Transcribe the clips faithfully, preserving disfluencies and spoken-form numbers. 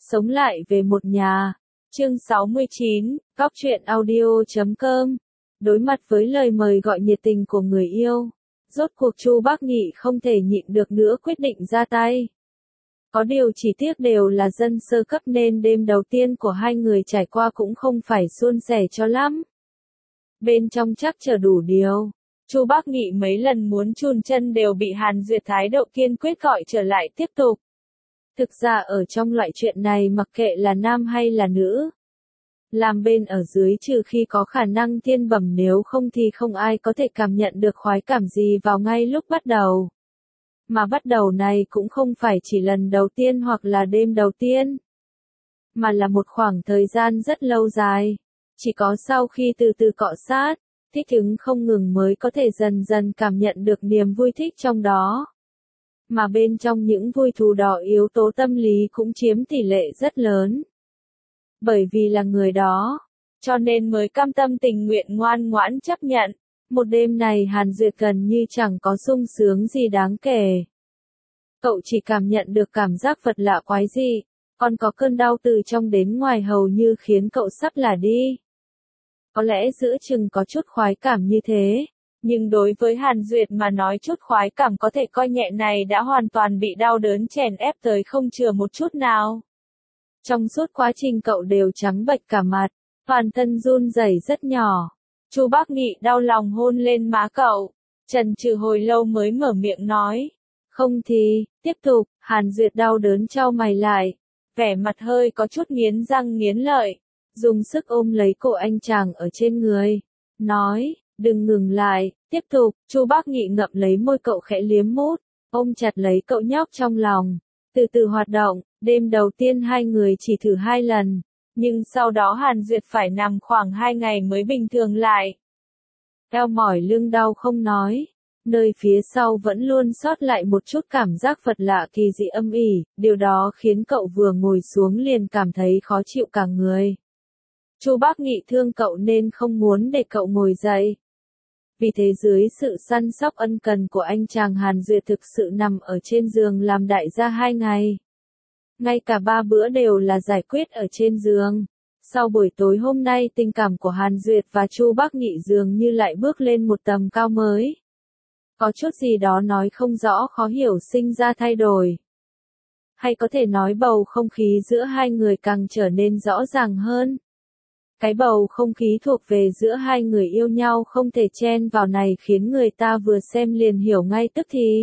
Sống lại về một nhà. Chương sáu mươi chín, Góc truyện audio chấm com. Đối mặt với lời mời gọi nhiệt tình của người yêu, rốt cuộc Chu Bác Nghị không thể nhịn được nữa quyết định ra tay. Có điều chỉ tiếc đều là dân sơ cấp nên đêm đầu tiên của hai người trải qua cũng không phải suôn sẻ cho lắm. Bên trong chắc chờ đủ điều. Chu Bác Nghị mấy lần muốn chùn chân đều bị Hàn Duyệt thái độ kiên quyết gọi trở lại tiếp tục. Thực ra ở trong loại chuyện này mặc kệ là nam hay là nữ, làm bên ở dưới trừ khi có khả năng thiên bẩm, nếu không thì không ai có thể cảm nhận được khoái cảm gì vào ngay lúc bắt đầu. Mà bắt đầu này cũng không phải chỉ lần đầu tiên hoặc là đêm đầu tiên, mà là một khoảng thời gian rất lâu dài. Chỉ có sau khi từ từ cọ sát, thích ứng không ngừng mới có thể dần dần cảm nhận được niềm vui thích trong đó. Mà bên trong những vui thú đó yếu tố tâm lý cũng chiếm tỷ lệ rất lớn. Bởi vì là người đó, cho nên mới cam tâm tình nguyện ngoan ngoãn chấp nhận. Một đêm này Hàn Duyệt gần như chẳng có sung sướng gì đáng kể. Cậu chỉ cảm nhận được cảm giác vật lạ quái dị, còn có cơn đau từ trong đến ngoài hầu như khiến cậu sắp lả đi. Có lẽ giữa chừng có chút khoái cảm như thế, nhưng đối với Hàn Duyệt mà nói chút khoái cảm có thể coi nhẹ này đã hoàn toàn bị đau đớn chèn ép tới không chừa một chút nào. Trong suốt quá trình cậu đều trắng bệch cả mặt, toàn thân run rẩy rất nhỏ. Chu Bác Nghị đau lòng hôn lên má cậu, chần chừ hồi lâu mới mở miệng nói. Không thì, tiếp tục. Hàn Duyệt đau đớn chau mày lại, vẻ mặt hơi có chút nghiến răng nghiến lợi, dùng sức ôm lấy cổ anh chàng ở trên người, nói, đừng ngừng lại, tiếp tục. Chu Bác Nghị ngậm lấy môi cậu khẽ liếm mút, ôm chặt lấy cậu nhóc trong lòng, từ từ hoạt động. Đêm đầu tiên hai người chỉ thử hai lần, nhưng sau đó Hàn Duyệt phải nằm khoảng hai ngày mới bình thường lại. Eo mỏi lưng đau không nói, nơi phía sau vẫn luôn sót lại một chút cảm giác vật lạ kỳ dị âm ỉ, điều đó khiến cậu vừa ngồi xuống liền cảm thấy khó chịu cả người. Chu Bác Nghị thương cậu nên không muốn để cậu ngồi dậy. Vì thế dưới sự săn sóc ân cần của anh chàng Hàn Duyệt thực sự nằm ở trên giường làm đại gia hai ngày. Ngay cả ba bữa đều là giải quyết ở trên giường. Sau buổi tối hôm nay tình cảm của Hàn Duyệt và Chu Bác Nghị dường như lại bước lên một tầm cao mới. Có chút gì đó nói không rõ khó hiểu sinh ra thay đổi. Hay có thể nói bầu không khí giữa hai người càng trở nên rõ ràng hơn. Cái bầu không khí thuộc về giữa hai người yêu nhau không thể chen vào này khiến người ta vừa xem liền hiểu ngay tức thì.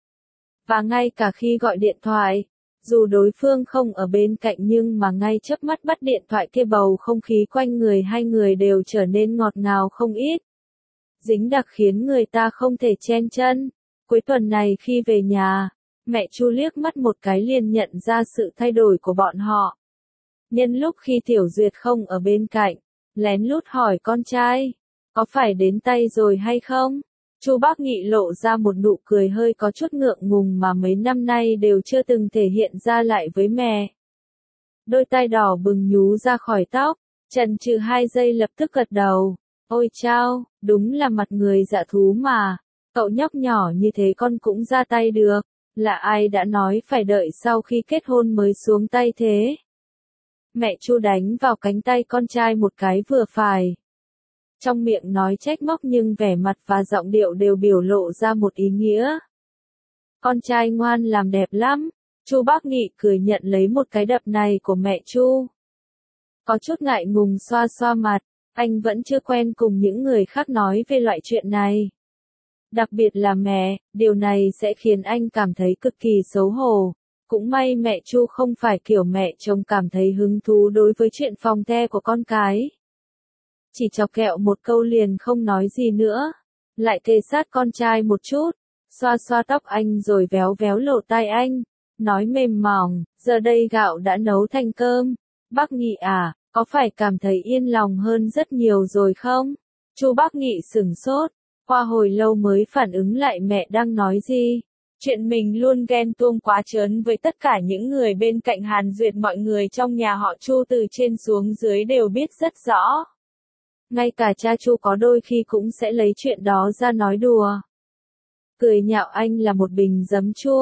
Và ngay cả khi gọi điện thoại, dù đối phương không ở bên cạnh nhưng mà ngay chớp mắt bắt điện thoại kia bầu không khí quanh người hai người đều trở nên ngọt ngào không ít. Dính đặc khiến người ta không thể chen chân. Cuối tuần này khi về nhà, mẹ Chu liếc mắt một cái liền nhận ra sự thay đổi của bọn họ. Nhân lúc khi Tiểu Duyệt không ở bên cạnh, lén lút hỏi con trai, có phải đến tay rồi hay không? Chu Bác Nghị lộ ra một nụ cười hơi có chút ngượng ngùng mà mấy năm nay đều chưa từng thể hiện ra lại với mẹ. Đôi tai đỏ bừng nhú ra khỏi tóc, chần chừ hai giây lập tức gật đầu. Ôi chao, đúng là mặt người dạ thú mà, cậu nhóc nhỏ như thế con cũng ra tay được, là ai đã nói phải đợi sau khi kết hôn mới xuống tay thế? Mẹ Chu đánh vào cánh tay con trai một cái vừa phải. Trong miệng nói trách móc nhưng vẻ mặt và giọng điệu đều biểu lộ ra một ý nghĩa. Con trai ngoan làm đẹp lắm. Chu Bác Nghị cười nhận lấy một cái đập này của mẹ Chu. Có chút ngại ngùng xoa xoa mặt, anh vẫn chưa quen cùng những người khác nói về loại chuyện này. Đặc biệt là mẹ, điều này sẽ khiến anh cảm thấy cực kỳ xấu hổ. Cũng may mẹ Chu không phải kiểu mẹ chồng cảm thấy hứng thú đối với chuyện phòng the của con cái. Chỉ chọc kẹo một câu liền không nói gì nữa, lại kề sát con trai một chút, xoa xoa tóc anh rồi véo véo lỗ tai anh, nói mềm mỏng, giờ đây gạo đã nấu thành cơm, Bác Nghị à, có phải cảm thấy yên lòng hơn rất nhiều rồi không? Chu Bác Nghị sửng sốt, qua hồi lâu mới phản ứng lại mẹ đang nói gì. Chuyện mình luôn ghen tuông quá trớn với tất cả những người bên cạnh Hàn Duyệt, mọi người trong nhà họ Chu từ trên xuống dưới đều biết rất rõ. Ngay cả cha Chu có đôi khi cũng sẽ lấy chuyện đó ra nói đùa. Cười nhạo anh là một bình giấm chua.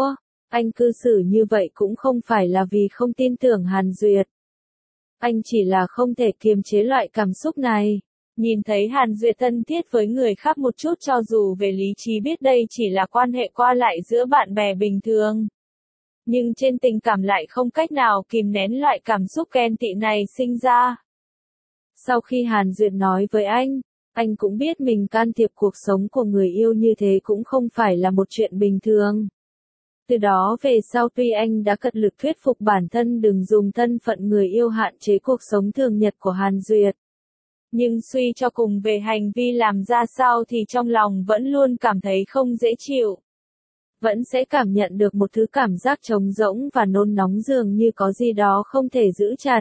Anh cư xử như vậy cũng không phải là vì không tin tưởng Hàn Duyệt. Anh chỉ là không thể kiềm chế loại cảm xúc này. Nhìn thấy Hàn Duyệt thân thiết với người khác một chút cho dù về lý trí biết đây chỉ là quan hệ qua lại giữa bạn bè bình thường. Nhưng trên tình cảm lại không cách nào kìm nén loại cảm xúc ghen tị này sinh ra. Sau khi Hàn Duyệt nói với anh, anh cũng biết mình can thiệp cuộc sống của người yêu như thế cũng không phải là một chuyện bình thường. Từ đó về sau tuy anh đã cật lực thuyết phục bản thân đừng dùng thân phận người yêu hạn chế cuộc sống thường nhật của Hàn Duyệt. Nhưng suy cho cùng về hành vi làm ra sao thì trong lòng vẫn luôn cảm thấy không dễ chịu. Vẫn sẽ cảm nhận được một thứ cảm giác trống rỗng và nôn nóng dường như có gì đó không thể giữ chặt.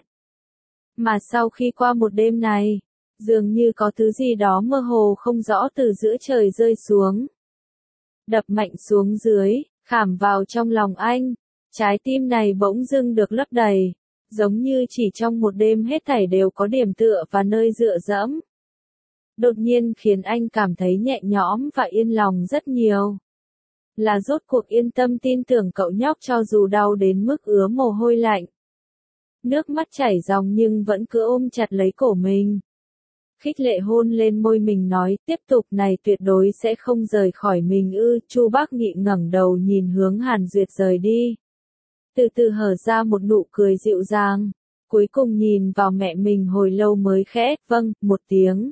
Mà sau khi qua một đêm này, dường như có thứ gì đó mơ hồ không rõ từ giữa trời rơi xuống. Đập mạnh xuống dưới, khảm vào trong lòng anh. Trái tim này bỗng dưng được lấp đầy. Giống như chỉ trong một đêm hết thảy đều có điểm tựa và nơi dựa dẫm. Đột nhiên khiến anh cảm thấy nhẹ nhõm và yên lòng rất nhiều. Là rốt cuộc yên tâm tin tưởng cậu nhóc cho dù đau đến mức ứa mồ hôi lạnh. Nước mắt chảy ròng nhưng vẫn cứ ôm chặt lấy cổ mình. Khích lệ hôn lên môi mình nói tiếp tục này tuyệt đối sẽ không rời khỏi mình ư. Chu Bác Nghị ngẩng đầu nhìn hướng Hàn Duyệt rời đi. Từ từ hở ra một nụ cười dịu dàng. Cuối cùng nhìn vào mẹ mình hồi lâu mới khẽ vâng một tiếng.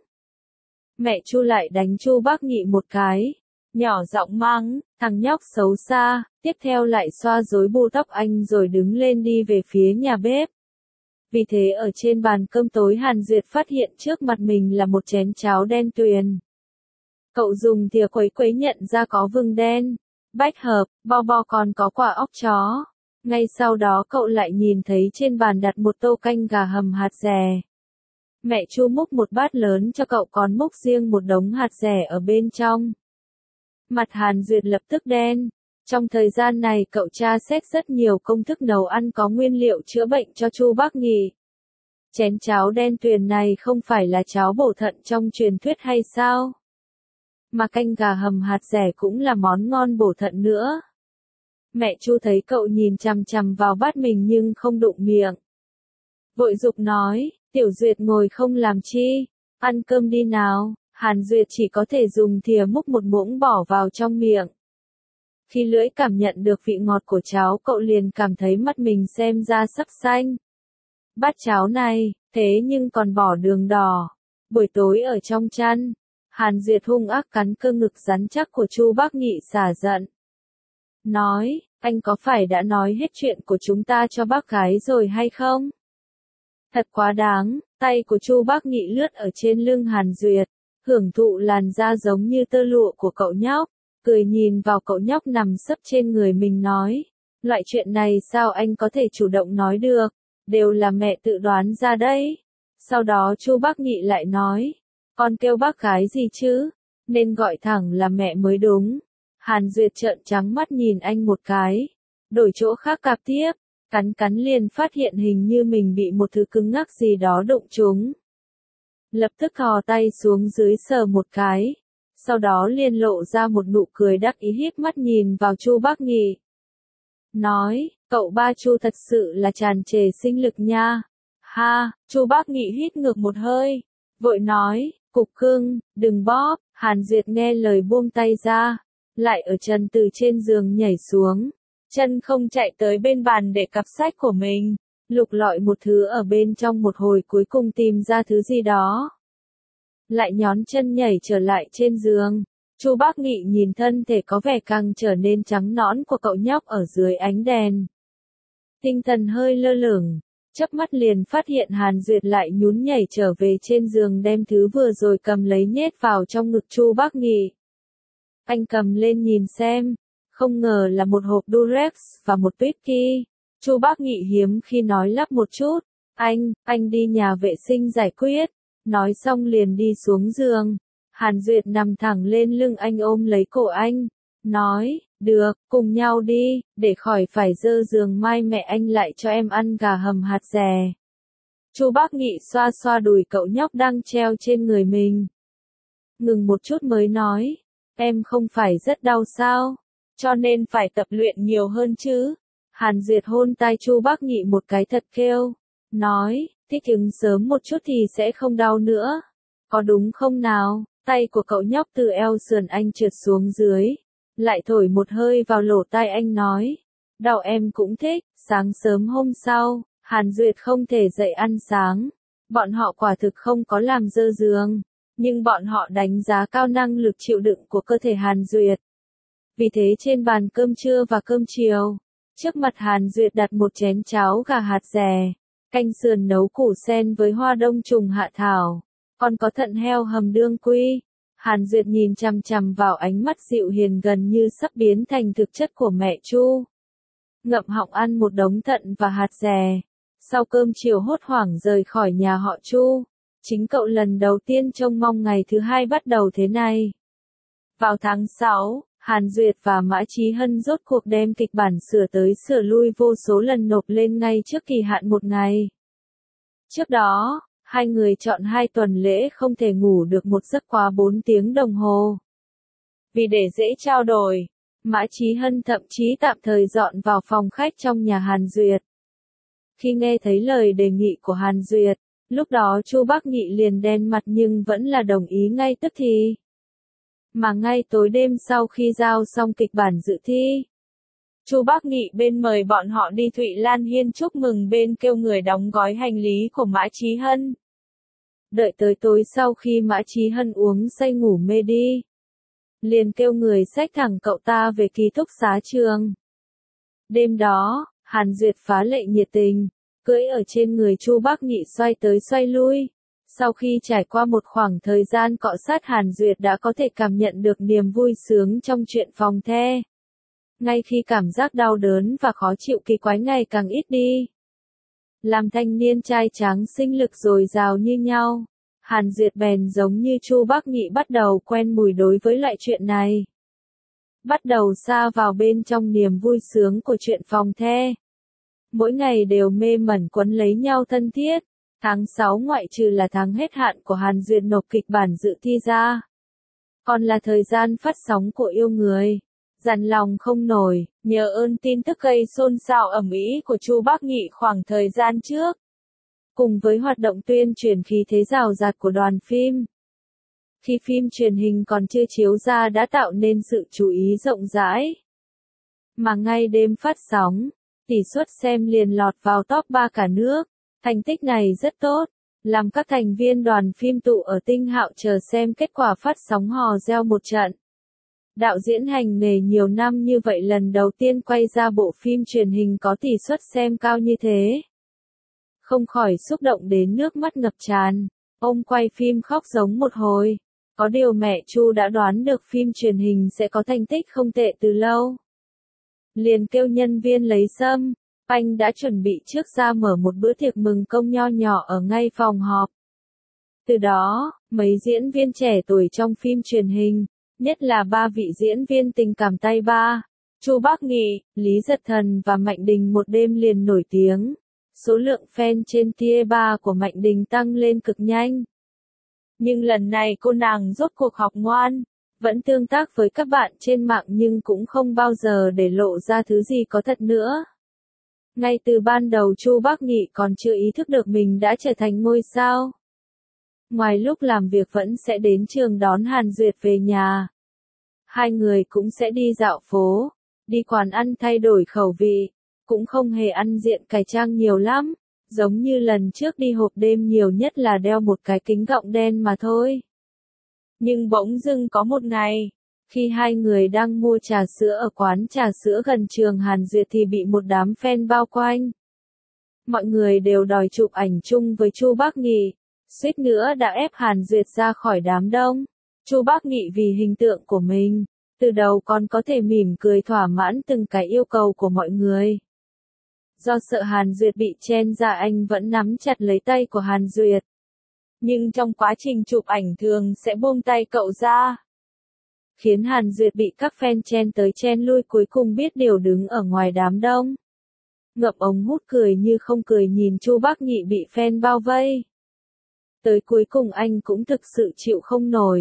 Mẹ Chu lại đánh Chu Bác Nghị một cái. Nhỏ giọng mắng, thằng nhóc xấu xa. Tiếp theo lại xoa rối bù tóc anh rồi đứng lên đi về phía nhà bếp. Vì thế ở trên bàn cơm tối Hàn Duyệt phát hiện trước mặt mình là một chén cháo đen tuyền. Cậu dùng thìa quấy quấy nhận ra có vừng đen, bách hợp, bo bo còn có quả óc chó. Ngay sau đó cậu lại nhìn thấy trên bàn đặt một tô canh gà hầm hạt dẻ. Mẹ Chu múc một bát lớn cho cậu còn múc riêng một đống hạt dẻ ở bên trong. Mặt Hàn Duyệt lập tức đen. Trong thời gian này cậu tra xét rất nhiều công thức nấu ăn có nguyên liệu chữa bệnh cho Chu Bác Nghị. Chén cháo đen tuyền này không phải là cháo bổ thận trong truyền thuyết hay sao? Mà canh gà hầm hạt dẻ cũng là món ngon bổ thận nữa. Mẹ Chu thấy cậu nhìn chằm chằm vào bát mình nhưng không đụng miệng. Vội giục nói, Tiểu Duyệt ngồi không làm chi, ăn cơm đi nào. Hàn Duyệt chỉ có thể dùng thìa múc một muỗng bỏ vào trong miệng. Khi lưỡi cảm nhận được vị ngọt của cháo cậu liền cảm thấy mắt mình xem ra sắc xanh. Bát cháo này, thế nhưng còn bỏ đường đỏ. Buổi tối ở trong chăn, Hàn Duyệt hung ác cắn cơ ngực rắn chắc của Chu Bác Nghị xả giận. Nói, anh có phải đã nói hết chuyện của chúng ta cho bác gái rồi hay không? Thật quá đáng, tay của Chu Bác Nghị lướt ở trên lưng Hàn Duyệt, hưởng thụ làn da giống như tơ lụa của cậu nhóc. Cười nhìn vào cậu nhóc nằm sấp trên người mình nói. Loại chuyện này sao anh có thể chủ động nói được, đều là mẹ tự đoán ra đấy. Sau đó Chu Bác Nghị lại nói, con kêu bác gái gì chứ, nên gọi thẳng là mẹ mới đúng. Hàn Duyệt trợn trắng mắt nhìn anh một cái, đổi chỗ khác cạp tiếp, cắn cắn liền phát hiện hình như mình bị một thứ cứng ngắc gì đó đụng trúng. Lập tức thò tay xuống dưới sờ một cái. Sau đó liền lộ ra một nụ cười đắc ý híp mắt nhìn vào Chu Bác Nghị. Nói, cậu ba Chu thật sự là tràn trề sinh lực nha. Ha, Chu Bác Nghị hít ngược một hơi. Vội nói, cục cưng, đừng bóp. Hàn Duyệt nghe lời buông tay ra. Lại ở chân từ trên giường nhảy xuống. Chân không chạy tới bên bàn để cặp sách của mình. Lục lọi một thứ ở bên trong một hồi cuối cùng tìm ra thứ gì đó. Lại nhón chân nhảy trở lại trên giường. Chu Bác Nghị nhìn thân thể có vẻ càng trở nên trắng nõn của cậu nhóc ở dưới ánh đèn. Tinh thần hơi lơ lửng, chớp mắt liền phát hiện Hàn Duyệt lại nhún nhảy trở về trên giường đem thứ vừa rồi cầm lấy nhét vào trong ngực Chu Bác Nghị. Anh cầm lên nhìn xem, không ngờ là một hộp Durex và một Whisky. Chu Bác Nghị hiếm khi nói lắp một chút, anh, anh đi nhà vệ sinh giải quyết. Nói xong liền đi xuống giường. Hàn Duyệt nằm thẳng lên lưng anh ôm lấy cổ anh. Nói, được, cùng nhau đi, để khỏi phải dơ giường mai mẹ anh lại cho em ăn gà hầm hạt dẻ. Chu Bác Nghị xoa xoa đùi cậu nhóc đang treo trên người mình. Ngừng một chút mới nói, em không phải rất đau sao? cho nên phải tập luyện nhiều hơn chứ. Hàn Duyệt hôn tai Chu Bác Nghị một cái thật kêu, nói, thích ứng sớm một chút thì sẽ không đau nữa. Có đúng không nào? Tay của cậu nhóc từ eo sườn anh trượt xuống dưới, lại thổi một hơi vào lỗ tai anh nói, đau em cũng thích. Sáng sớm hôm sau, Hàn Duyệt không thể dậy ăn sáng. Bọn họ quả thực không có làm dơ giường, nhưng bọn họ đánh giá cao năng lực chịu đựng của cơ thể Hàn Duyệt. Vì thế trên bàn cơm trưa và cơm chiều, trước mặt Hàn Duyệt đặt một chén cháo gà hạt dẻ, canh sườn nấu củ sen với hoa đông trùng hạ thảo, còn có thận heo hầm đương quy. Hàn Duyệt nhìn chằm chằm vào ánh mắt dịu hiền gần như sắp biến thành thực chất của mẹ Chu. Ngậm họng ăn một đống thận và hạt dẻ. Sau cơm chiều hốt hoảng rời khỏi nhà họ Chu. Chính cậu lần đầu tiên trông mong ngày thứ hai bắt đầu thế này. Vào tháng sáu, Hàn Duyệt và Mã Chí Hân rốt cuộc đem kịch bản sửa tới sửa lui vô số lần nộp lên ngay trước kỳ hạn một ngày. Trước đó, hai người chọn hai tuần lễ không thể ngủ được một giấc quá bốn tiếng đồng hồ. Vì để dễ trao đổi, Mã Chí Hân thậm chí tạm thời dọn vào phòng khách trong nhà Hàn Duyệt. Khi nghe thấy lời đề nghị của Hàn Duyệt, lúc đó Chu Bác Nghị liền đen mặt nhưng vẫn là đồng ý ngay tức thì. Mà ngay tối đêm sau khi giao xong kịch bản dự thi, Chu Bác Nghị bên mời bọn họ đi Thụy Lan Hiên chúc mừng bên kêu người đóng gói hành lý của Mã Chí Hân. Đợi tới tối sau khi Mã Chí Hân uống say ngủ mê đi, liền kêu người xách thẳng cậu ta về ký túc xá trường. Đêm đó, Hàn Duyệt phá lệ nhiệt tình, cưỡi ở trên người Chu Bác Nghị xoay tới xoay lui. Sau khi trải qua một khoảng thời gian cọ sát, Hàn Duyệt đã có thể cảm nhận được niềm vui sướng trong chuyện phòng the. Ngay khi cảm giác đau đớn và khó chịu kỳ quái ngày càng ít đi, làm thanh niên trai tráng sinh lực dồi dào như nhau, Hàn Duyệt bèn giống như Chu Bác Nghị bắt đầu quen mùi đối với loại chuyện này. Bắt đầu sa vào bên trong niềm vui sướng của chuyện phòng the. Mỗi ngày đều mê mẩn quấn lấy nhau thân thiết. Tháng sáu ngoại trừ là tháng hết hạn của Hàn Duyệt nộp kịch bản dự thi ra, còn là thời gian phát sóng của Yêu Người. Dằn lòng không nổi, nhờ ơn tin tức gây xôn xao ầm ĩ của Chu Bác Nghị khoảng thời gian trước, cùng với hoạt động tuyên truyền khí thế rào rạt của đoàn phim. Khi phim truyền hình còn chưa chiếu ra đã tạo nên sự chú ý rộng rãi. Mà ngay đêm phát sóng, tỷ suất xem liền lọt vào top ba cả nước. Thành tích này rất tốt, làm các thành viên đoàn phim tụ ở Tinh Hạo chờ xem kết quả phát sóng hò reo một trận. Đạo diễn hành nghề nhiều năm như vậy lần đầu tiên quay ra bộ phim truyền hình có tỷ suất xem cao như thế. Không khỏi xúc động đến nước mắt ngập tràn, ông quay phim khóc giống một hồi. Có điều mẹ Chu đã đoán được phim truyền hình sẽ có thành tích không tệ từ lâu. Liền kêu nhân viên lấy sâm. Anh đã chuẩn bị trước ra mở một bữa tiệc mừng công nho nhỏ ở ngay phòng họp. Từ đó, mấy diễn viên trẻ tuổi trong phim truyền hình, nhất là ba vị diễn viên tình cảm tay ba, Chu Bác Nghị, Lý Giật Thần và Mạnh Đình một đêm liền nổi tiếng. Số lượng fan trên tier ba của Mạnh Đình tăng lên cực nhanh. Nhưng lần này cô nàng rốt cuộc học ngoan, vẫn tương tác với các bạn trên mạng nhưng cũng không bao giờ để lộ ra thứ gì có thật nữa. Ngay từ ban đầu Chu Bác Nghị còn chưa ý thức được mình đã trở thành ngôi sao. Ngoài lúc làm việc vẫn sẽ đến trường đón Hàn Duyệt về nhà. Hai người cũng sẽ đi dạo phố, đi quán ăn thay đổi khẩu vị, cũng không hề ăn diện cải trang nhiều lắm, giống như lần trước đi hộp đêm nhiều nhất là đeo một cái kính gọng đen mà thôi. Nhưng bỗng dưng có một ngày, khi hai người đang mua trà sữa ở quán trà sữa gần trường Hàn Duyệt thì bị một đám fan bao quanh. Mọi người đều đòi chụp ảnh chung với Chu Bác Nghị, suýt nữa đã ép Hàn Duyệt ra khỏi đám đông. Chu Bác Nghị vì hình tượng của mình, từ đầu còn có thể mỉm cười thỏa mãn từng cái yêu cầu của mọi người. Do sợ Hàn Duyệt bị chen ra anh vẫn nắm chặt lấy tay của Hàn Duyệt. Nhưng trong quá trình chụp ảnh thường sẽ buông tay cậu ra, khiến Hàn Duyệt bị các fan chen tới chen lui, cuối cùng biết điều đứng ở ngoài đám đông. Ngậm ống hút cười như không cười nhìn Chu Bác Nghị bị fan bao vây. Tới cuối cùng anh cũng thực sự chịu không nổi.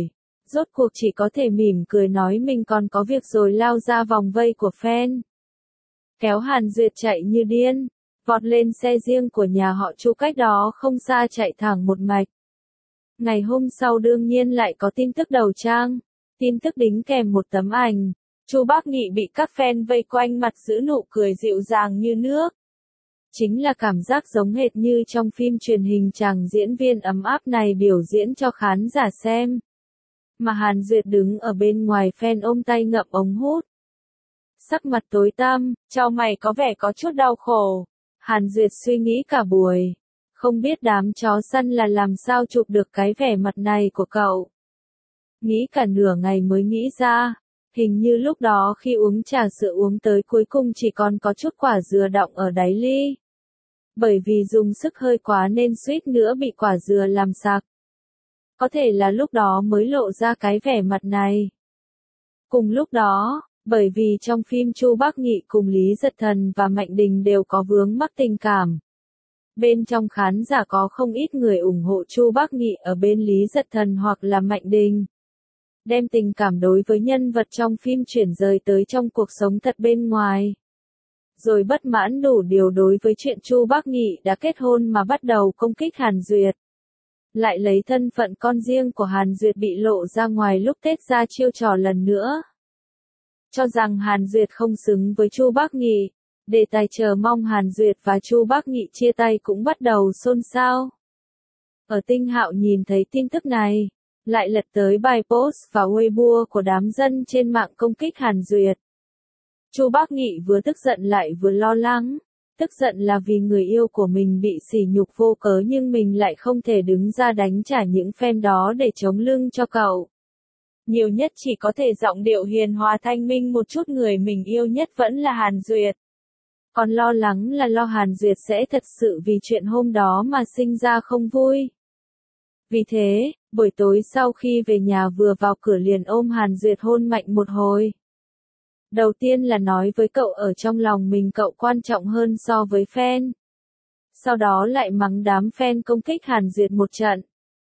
Rốt cuộc chỉ có thể mỉm cười nói mình còn có việc rồi lao ra vòng vây của fan. Kéo Hàn Duyệt chạy như điên, vọt lên xe riêng của nhà họ Chu cách đó không xa chạy thẳng một mạch. Ngày hôm sau đương nhiên lại có tin tức đầu trang, tin tức đính kèm một tấm ảnh. Chu Bác Nghị bị các fan vây quanh mặt giữ nụ cười dịu dàng như nước. Chính là cảm giác giống hệt như trong phim truyền hình chàng diễn viên ấm áp này biểu diễn cho khán giả xem. Mà Hàn Duyệt đứng ở bên ngoài fan ôm tay ngậm ống hút. Sắc mặt tối tăm, chau mày có vẻ có chút đau khổ. Hàn Duyệt suy nghĩ cả buổi. Không biết đám chó săn là làm sao chụp được cái vẻ mặt này của cậu. Nghĩ cả nửa ngày mới nghĩ ra. Hình như lúc đó khi uống trà sữa uống tới cuối cùng chỉ còn có chút quả dừa đọng ở đáy ly. Bởi vì dùng sức hơi quá nên suýt nữa bị quả dừa làm sặc. Có thể là lúc đó mới lộ ra cái vẻ mặt này. Cùng lúc đó, bởi vì trong phim Chu Bác Nghị cùng Lý Giật Thần và Mạnh Đình đều có vướng mắc tình cảm. Bên trong khán giả có không ít người ủng hộ Chu Bác Nghị ở bên Lý Giật Thần hoặc là Mạnh Đình. Đem tình cảm đối với nhân vật trong phim chuyển rời tới trong cuộc sống thật bên ngoài. Rồi bất mãn đủ điều đối với chuyện Chu Bác Nghị đã kết hôn mà bắt đầu công kích Hàn Duyệt. Lại lấy thân phận con riêng của Hàn Duyệt bị lộ ra ngoài lúc Tết ra chiêu trò lần nữa. Cho rằng Hàn Duyệt không xứng với Chu Bác Nghị, đề tài chờ mong Hàn Duyệt và Chu Bác Nghị chia tay cũng bắt đầu xôn xao. Ở Tinh Hạo nhìn thấy tin tức này, lại lật tới bài post và Weibo của đám dân trên mạng công kích Hàn Duyệt. Chu Bác Nghị vừa tức giận lại vừa lo lắng. Tức giận là vì người yêu của mình bị sỉ nhục vô cớ nhưng mình lại không thể đứng ra đánh trả những fan đó để chống lưng cho cậu. Nhiều nhất chỉ có thể giọng điệu hiền hòa thanh minh một chút, người mình yêu nhất vẫn là Hàn Duyệt. Còn lo lắng là lo Hàn Duyệt sẽ thật sự vì chuyện hôm đó mà sinh ra không vui. Vì thế, buổi tối sau khi về nhà vừa vào cửa liền ôm Hàn Duyệt hôn mạnh một hồi. Đầu tiên là nói với cậu ở trong lòng mình cậu quan trọng hơn so với fan. Sau đó lại mắng đám fan công kích Hàn Duyệt một trận.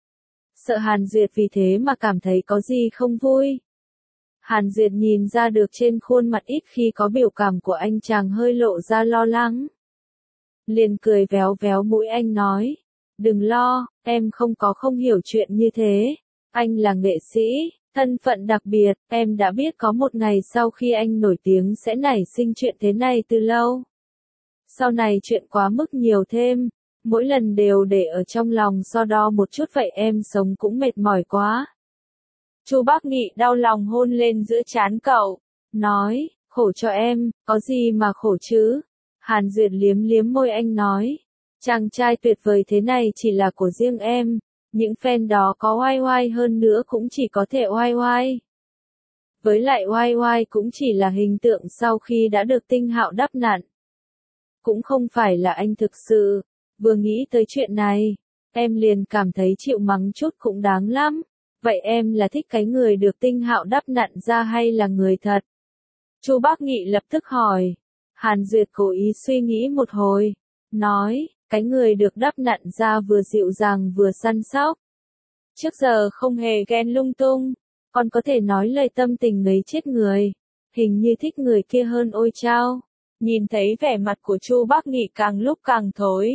Sợ Hàn Duyệt vì thế mà cảm thấy có gì không vui. Hàn Duyệt nhìn ra được trên khuôn mặt ít khi có biểu cảm của anh chàng hơi lộ ra lo lắng. Liền cười véo véo mũi anh nói. Đừng lo, em không có không hiểu chuyện như thế. Anh là nghệ sĩ, thân phận đặc biệt, em đã biết có một ngày sau khi anh nổi tiếng sẽ nảy sinh chuyện thế này từ lâu. Sau này chuyện quá mức nhiều thêm, mỗi lần đều để ở trong lòng so đo một chút vậy em sống cũng mệt mỏi quá. Chu Bác Nghị đau lòng hôn lên giữa trán cậu, nói, khổ cho em, có gì mà khổ chứ. Hàn Duyệt liếm liếm môi anh nói, chàng trai tuyệt vời thế này chỉ là của riêng em, những fan đó có oai oai hơn nữa cũng chỉ có thể oai oai. Với lại oai oai cũng chỉ là hình tượng sau khi đã được Tinh Hạo đắp nặn. Cũng không phải là anh thực sự. Vừa nghĩ tới chuyện này, em liền cảm thấy chịu mắng chút cũng đáng lắm. Vậy em là thích cái người được Tinh Hạo đắp nặn ra hay là người thật? Chu Bác Nghị lập tức hỏi. Hàn Duyệt cố ý suy nghĩ một hồi, nói, cái người được đắp nặn ra vừa dịu dàng vừa săn sóc. Trước giờ không hề ghen lung tung, còn có thể nói lời tâm tình ngấy chết người. Hình như thích người kia hơn ôi chao. Nhìn thấy vẻ mặt của Chu Bác Nghị càng lúc càng thối.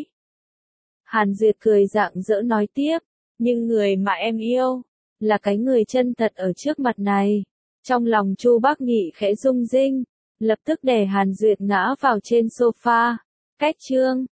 Hàn Duyệt cười rạng rỡ nói tiếp, nhưng người mà em yêu, là cái người chân thật ở trước mặt này. Trong lòng Chu Bác Nghị khẽ rung rinh, lập tức đè Hàn Duyệt ngã vào trên sofa. Cách chương